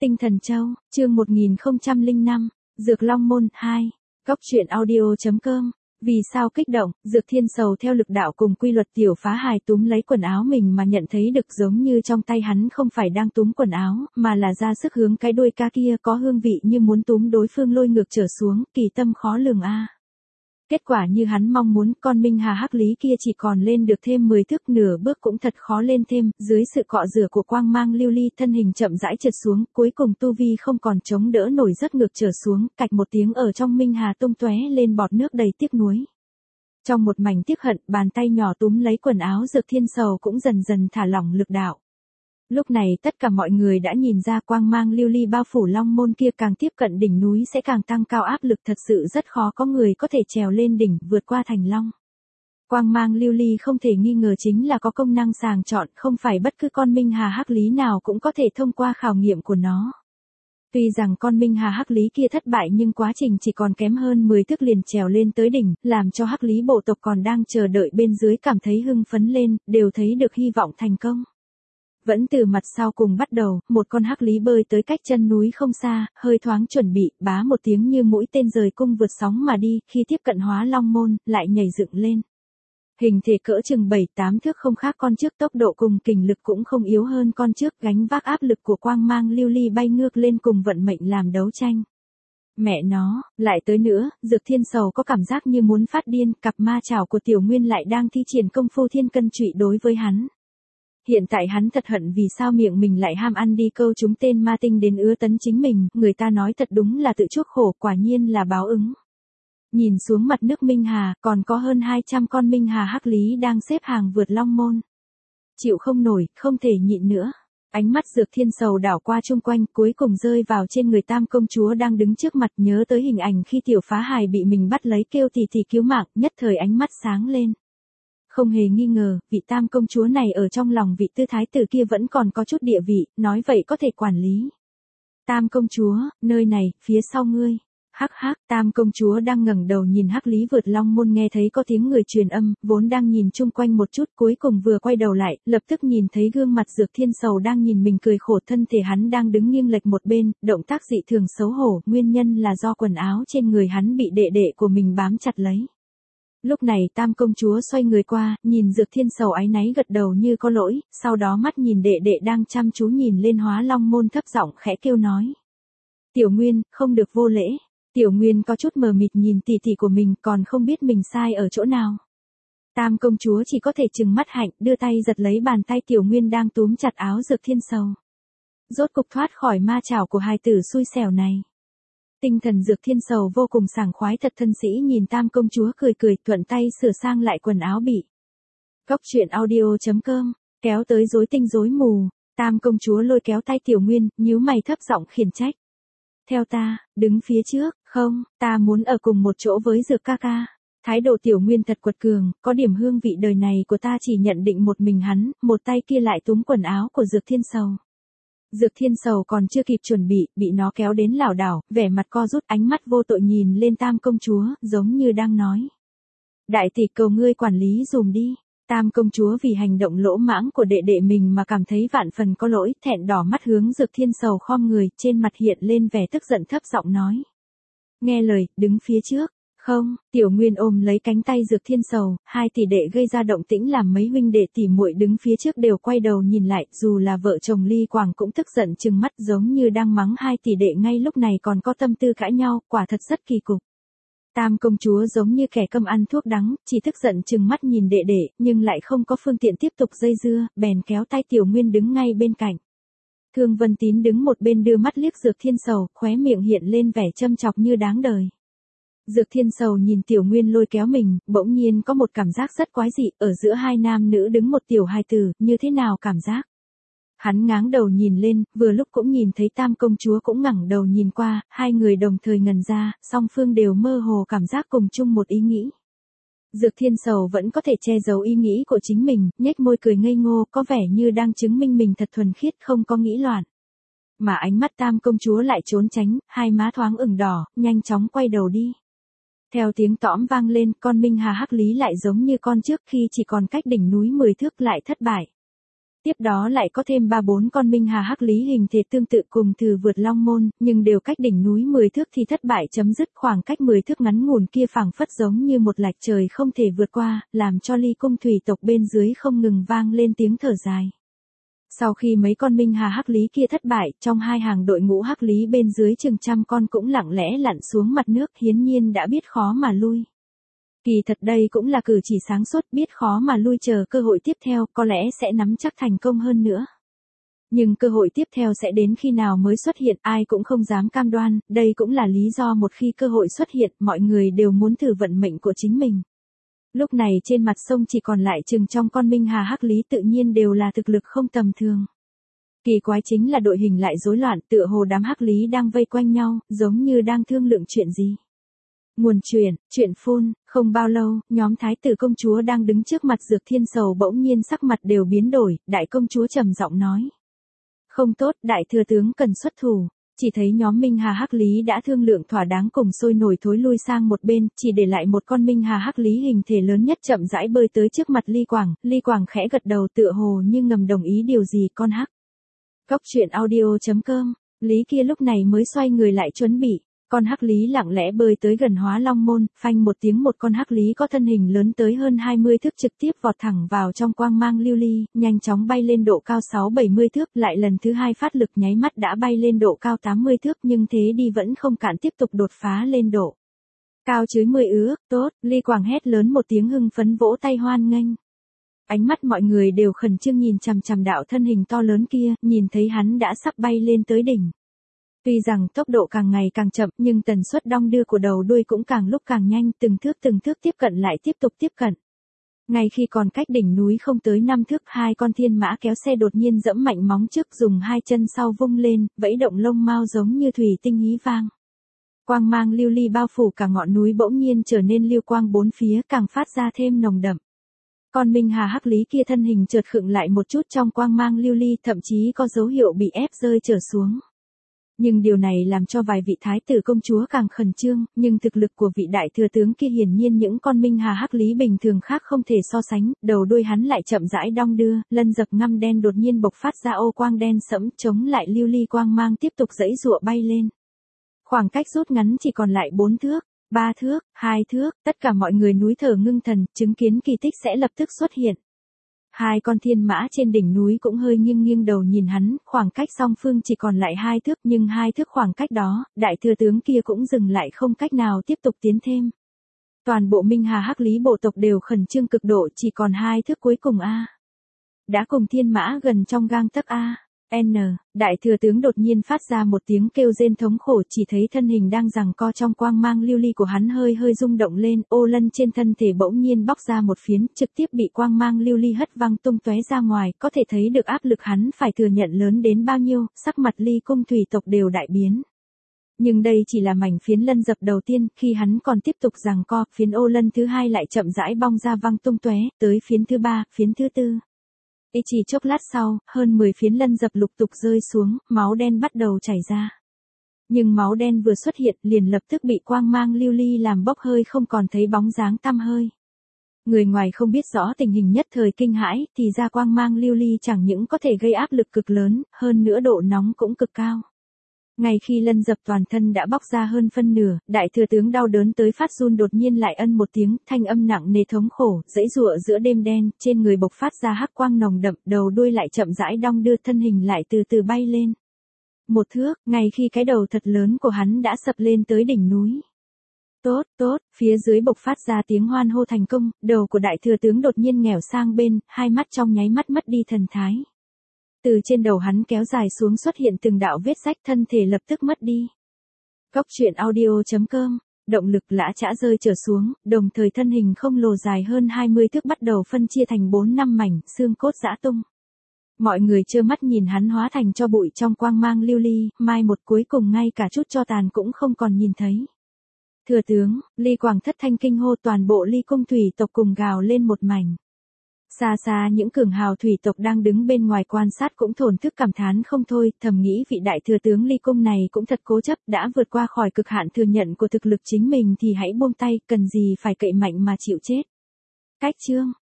Tinh Thần Châu, chương 1005, Dược Long Môn 2, Cóc truyện audio.com. Vì sao kích động, Dược Thiên Sầu theo lực đạo cùng quy luật tiểu phá hài túm lấy quần áo mình mà nhận thấy được giống như trong tay hắn không phải đang túm quần áo, mà là ra sức hướng cái đuôi ca kia có hương vị như muốn túm đối phương lôi ngược trở xuống, kỳ tâm khó lường a. Kết quả như hắn mong muốn, con Minh Hà hắc lý kia chỉ còn lên được thêm 10 thước, nửa bước cũng thật khó lên thêm, dưới sự cọ rửa của quang mang lưu ly thân hình chậm rãi trượt xuống, cuối cùng tu vi không còn chống đỡ nổi rất ngược trở xuống, cạch một tiếng ở trong Minh Hà tung tóe lên bọt nước đầy tiếc nuối. Trong một mảnh tiếc hận, bàn tay nhỏ túm lấy quần áo Dược Thiên Sầu cũng dần dần thả lỏng lực đạo. Lúc này tất cả mọi người đã nhìn ra quang mang lưu ly bao phủ Long Môn kia càng tiếp cận đỉnh núi sẽ càng tăng cao áp lực, thật sự rất khó có người có thể trèo lên đỉnh vượt qua thành long. Quang mang lưu ly không thể nghi ngờ chính là có công năng sàng chọn, không phải bất cứ con Minh Hà hắc lý nào cũng có thể thông qua khảo nghiệm của nó. Tuy rằng con Minh Hà hắc lý kia thất bại nhưng quá trình chỉ còn kém hơn 10 thước liền trèo lên tới đỉnh, làm cho hắc lý bộ tộc còn đang chờ đợi bên dưới cảm thấy hưng phấn lên, đều thấy được hy vọng thành công. Vẫn từ mặt sau cùng bắt đầu, một con hắc lý bơi tới cách chân núi không xa, hơi thoáng chuẩn bị, bá một tiếng như mũi tên rời cung vượt sóng mà đi, khi tiếp cận Hóa Long Môn, lại nhảy dựng lên. Hình thể cỡ chừng 7-8 thước không khác con trước, tốc độ cùng kình lực cũng không yếu hơn con trước, gánh vác áp lực của quang mang lưu ly bay ngược lên cùng vận mệnh làm đấu tranh. Mẹ nó, lại tới nữa, Dược Thiên Sầu có cảm giác như muốn phát điên, cặp ma chảo của Tiểu Nguyên lại đang thi triển công phu thiên cân trụy đối với hắn. Hiện tại hắn thật hận vì sao miệng mình lại ham ăn đi câu chúng tên ma tinh đến ứa tấn chính mình, người ta nói thật đúng là tự chuốc khổ, quả nhiên là báo ứng. Nhìn xuống mặt nước Minh Hà, còn có hơn 200 con Minh Hà hắc lý đang xếp hàng vượt Long Môn. Chịu không nổi, không thể nhịn nữa. Ánh mắt Dược Thiên Sầu đảo qua chung quanh, cuối cùng rơi vào trên người Tam công chúa đang đứng trước mặt, nhớ tới hình ảnh khi tiểu phá hài bị mình bắt lấy kêu tỷ cứu mạng, nhất thời ánh mắt sáng lên. Không hề nghi ngờ, vị Tam công chúa này ở trong lòng vị tư thái tử kia vẫn còn có chút địa vị, nói vậy có thể quản lý. Tam công chúa, nơi này, phía sau ngươi. Hắc hắc, Tam công chúa đang ngẩng đầu nhìn hắc lý vượt Long Môn, nghe thấy có tiếng người truyền âm, vốn đang nhìn chung quanh một chút, cuối cùng vừa quay đầu lại, lập tức nhìn thấy gương mặt Dược Thiên Sầu đang nhìn mình cười khổ, thân thể hắn đang đứng nghiêng lệch một bên, động tác dị thường xấu hổ, nguyên nhân là do quần áo trên người hắn bị đệ đệ của mình bám chặt lấy. Lúc này Tam công chúa xoay người qua, nhìn Dược Thiên Sầu áy náy gật đầu như có lỗi, sau đó mắt nhìn đệ đệ đang chăm chú nhìn lên Hóa Long Môn, thấp giọng khẽ kêu nói. Tiểu Nguyên, không được vô lễ. Tiểu Nguyên có chút mờ mịt nhìn tỷ tỷ của mình, còn không biết mình sai ở chỗ nào. Tam công chúa chỉ có thể trừng mắt hạnh, đưa tay giật lấy bàn tay Tiểu Nguyên đang túm chặt áo Dược Thiên Sầu. Rốt cục thoát khỏi ma chảo của hài tử xui xẻo này. Tinh thần Dược Thiên Sầu vô cùng sảng khoái, thật thân sĩ nhìn Tam công chúa cười cười, thuận tay sửa sang lại quần áo bị. Cóc truyện audio.com, kéo tới rối tinh rối mù. Tam công chúa lôi kéo tay Tiểu Nguyên, nhíu mày thấp giọng khiển trách. Theo ta, đứng phía trước, không, ta muốn ở cùng một chỗ với Dược ca ca. Thái độ Tiểu Nguyên thật quật cường, có điểm hương vị đời này của ta chỉ nhận định một mình hắn, một tay kia lại túm quần áo của Dược Thiên Sầu. Dược Thiên Sầu còn chưa kịp chuẩn bị nó kéo đến lảo đảo, vẻ mặt co rút, ánh mắt vô tội nhìn lên Tam công chúa, giống như đang nói. Đại tỷ cầu ngươi quản lý dùm đi. Tam công chúa vì hành động lỗ mãng của đệ đệ mình mà cảm thấy vạn phần có lỗi, thẹn đỏ mắt hướng Dược Thiên Sầu khom người, trên mặt hiện lên vẻ tức giận, thấp giọng nói. Nghe lời, đứng phía trước. Không, Tiểu Nguyên ôm lấy cánh tay Dược Thiên Sầu, hai tỷ đệ gây ra động tĩnh làm mấy huynh đệ tỷ muội đứng phía trước đều quay đầu nhìn lại, dù là vợ chồng Ly Quảng cũng tức giận trừng mắt, giống như đang mắng hai tỷ đệ ngay lúc này còn có tâm tư cãi nhau, quả thật rất kỳ cục. Tam công chúa giống như kẻ câm ăn thuốc đắng, chỉ tức giận trừng mắt nhìn đệ đệ, nhưng lại không có phương tiện tiếp tục dây dưa, bèn kéo tay Tiểu Nguyên đứng ngay bên cạnh. Thương Vân Tín đứng một bên đưa mắt liếc Dược Thiên Sầu, khóe miệng hiện lên vẻ châm chọc như đáng đời. Dược Thiên Sầu nhìn Tiểu Nguyên lôi kéo mình, bỗng nhiên có một cảm giác rất quái dị, ở giữa hai nam nữ đứng một tiểu hài tử, như thế nào cảm giác? Hắn ngáng đầu nhìn lên, vừa lúc cũng nhìn thấy Tam công chúa cũng ngẩng đầu nhìn qua, hai người đồng thời ngẩn ra, song phương đều mơ hồ cảm giác cùng chung một ý nghĩ. Dược Thiên Sầu vẫn có thể che giấu ý nghĩ của chính mình, nhếch môi cười ngây ngô, có vẻ như đang chứng minh mình thật thuần khiết, không có nghĩ loạn. Mà ánh mắt Tam công chúa lại trốn tránh, hai má thoáng ửng đỏ, nhanh chóng quay đầu đi. Theo tiếng tõm vang lên, con Minh Hà hắc lý lại giống như con trước khi chỉ còn cách đỉnh núi 10 thước lại thất bại. Tiếp đó lại có thêm 3-4 con minh hà hắc lý hình thể tương tự cùng thử vượt long môn, nhưng đều cách đỉnh núi 10 thước thì thất bại chấm dứt. Khoảng cách 10 thước ngắn ngủn kia phảng phất giống như một lạch trời không thể vượt qua, làm cho ly cung thủy tộc bên dưới không ngừng vang lên tiếng thở dài. Sau khi mấy con minh hà hắc lý kia thất bại, trong hai hàng đội ngũ hắc lý bên dưới chừng trăm con cũng lặng lẽ lặn xuống mặt nước, hiển nhiên đã biết khó mà lui. Kỳ thật đây cũng là cử chỉ sáng suốt, biết khó mà lui chờ cơ hội tiếp theo, có lẽ sẽ nắm chắc thành công hơn nữa. Nhưng cơ hội tiếp theo sẽ đến khi nào mới xuất hiện, ai cũng không dám cam đoan, đây cũng là lý do một khi cơ hội xuất hiện, mọi người đều muốn thử vận mệnh của chính mình. Lúc này trên mặt sông chỉ còn lại chừng trong con minh hà hắc lý, tự nhiên đều là thực lực không tầm thường. Kỳ quái chính là đội hình lại rối loạn, tựa hồ đám hắc lý đang vây quanh nhau, giống như đang thương lượng chuyện gì. Nguồn chuyện phun, không bao lâu, nhóm thái tử công chúa đang đứng trước mặt Dược Thiên Sầu bỗng nhiên sắc mặt đều biến đổi, đại công chúa trầm giọng nói. Không tốt, đại thừa tướng cần xuất thủ. Chỉ thấy nhóm minh hà hắc lý đã thương lượng thỏa đáng cùng sôi nổi thối lui sang một bên, chỉ để lại một con minh hà hắc lý hình thể lớn nhất chậm rãi bơi tới trước mặt Ly Quảng khẽ gật đầu tựa hồ như ngầm đồng ý điều gì. Con hắc. Cóc truyện audio.com, Lý kia lúc này mới xoay người lại chuẩn bị. Con hắc lý lặng lẽ bơi tới gần Hóa Long môn, phanh một tiếng, một con hắc lý có thân hình lớn tới hơn 20 thước trực tiếp vọt thẳng vào trong quang mang lưu ly, nhanh chóng bay lên độ cao 6-70 thước, lại lần thứ hai phát lực nháy mắt đã bay lên độ cao 80 thước, nhưng thế đi vẫn không cản, tiếp tục đột phá lên độ cao dưới 10 ước. Tốt, Ly Quảng hét lớn một tiếng hưng phấn vỗ tay hoan nghênh. Ánh mắt mọi người đều khẩn trương nhìn chằm chằm đạo thân hình to lớn kia, nhìn thấy hắn đã sắp bay lên tới đỉnh. Tuy rằng tốc độ càng ngày càng chậm, nhưng tần suất đong đưa của đầu đuôi cũng càng lúc càng nhanh, từng thước tiếp cận lại tiếp tục tiếp cận. Ngay khi còn cách đỉnh núi không tới 5 thước, hai con thiên mã kéo xe đột nhiên giẫm mạnh móng trước, dùng hai chân sau vung lên, vẫy động lông mao giống như thủy tinh hí vang. Quang mang lưu ly bao phủ cả ngọn núi, bỗng nhiên trở nên lưu quang bốn phía, càng phát ra thêm nồng đậm. Con minh hà hắc lý kia thân hình chợt khựng lại một chút trong quang mang lưu ly, thậm chí có dấu hiệu bị ép rơi trở xuống. Nhưng điều này làm cho vài vị thái tử công chúa càng khẩn trương, nhưng thực lực của vị đại thừa tướng kia hiển nhiên những con minh hà hắc lý bình thường khác không thể so sánh, đầu đuôi hắn lại chậm rãi đong đưa, lân dập ngăm đen đột nhiên bộc phát ra ô quang đen sẫm, chống lại lưu ly quang mang tiếp tục giãy giụa bay lên. Khoảng cách rút ngắn chỉ còn lại 4 thước, 3 thước, 2 thước, tất cả mọi người núi thở ngưng thần, chứng kiến kỳ tích sẽ lập tức xuất hiện. Hai con thiên mã trên đỉnh núi cũng hơi nghiêng đầu nhìn hắn, khoảng cách song phương chỉ còn lại 2 thước, nhưng 2 thước khoảng cách đó, đại thừa tướng kia cũng dừng lại, không cách nào tiếp tục tiến thêm. Toàn bộ minh hà hắc lý bộ tộc đều khẩn trương cực độ, chỉ còn 2 thước cuối cùng a. Đã cùng thiên mã gần trong gang tấc a. Đại thừa tướng đột nhiên phát ra một tiếng kêu rên thống khổ, chỉ thấy thân hình đang giằng co trong quang mang lưu ly của hắn hơi rung động lên, ô lân trên thân thể bỗng nhiên bóc ra một phiến, trực tiếp bị quang mang lưu ly hất văng tung tóe ra ngoài, có thể thấy được áp lực hắn phải thừa nhận lớn đến bao nhiêu, sắc mặt ly cung thủy tộc đều đại biến. Nhưng đây chỉ là mảnh phiến lân dập đầu tiên, khi hắn còn tiếp tục giằng co, phiến ô lân thứ hai lại chậm rãi bong ra văng tung tóe, tới phiến thứ ba, phiến thứ tư. Chỉ chốc lát sau, hơn 10 phiến lân dập lục tục rơi xuống, máu đen bắt đầu chảy ra. Nhưng máu đen vừa xuất hiện, liền lập tức bị quang mang lưu ly làm bốc hơi, không còn thấy bóng dáng tăm hơi. Người ngoài không biết rõ tình hình, nhất thời kinh hãi, thì ra quang mang lưu ly chẳng những có thể gây áp lực cực lớn, hơn nữa độ nóng cũng cực cao. Ngay khi lân dập toàn thân đã bóc ra hơn phân nửa, đại thừa tướng đau đớn tới phát run, đột nhiên lại ân một tiếng, thanh âm nặng nề thống khổ, giãy giụa giữa đêm đen, trên người bộc phát ra hắc quang nồng đậm, đầu đuôi lại chậm rãi đong đưa, thân hình lại từ từ bay lên. 1 thước, ngay khi cái đầu thật lớn của hắn đã sập lên tới đỉnh núi. Tốt, phía dưới bộc phát ra tiếng hoan hô thành công, đầu của đại thừa tướng đột nhiên nghẻo sang bên, hai mắt trong nháy mắt mất đi thần thái. Từ trên đầu hắn kéo dài xuống xuất hiện từng đạo vết rách, thân thể lập tức mất đi. Cóc truyện audio.com, động lực lã chã rơi trở xuống, đồng thời thân hình không lồ dài hơn 20 thước bắt đầu phân chia thành 4-5 mảnh, xương cốt giã tung. Mọi người trơ mắt nhìn hắn hóa thành tro bụi trong quang mang lưu ly, mai một cuối cùng ngay cả chút tro tàn cũng không còn nhìn thấy. Thừa tướng, Ly Quảng thất thanh kinh hô, toàn bộ Ly cung thủy tộc cùng gào lên một mảnh. Xa những cường hào thủy tộc đang đứng bên ngoài quan sát cũng thổn thức cảm thán không thôi, thầm nghĩ vị đại thừa tướng Ly cung này cũng thật cố chấp, đã vượt qua khỏi cực hạn thừa nhận của thực lực chính mình thì hãy buông tay, cần gì phải cậy mạnh mà chịu chết. Cách chương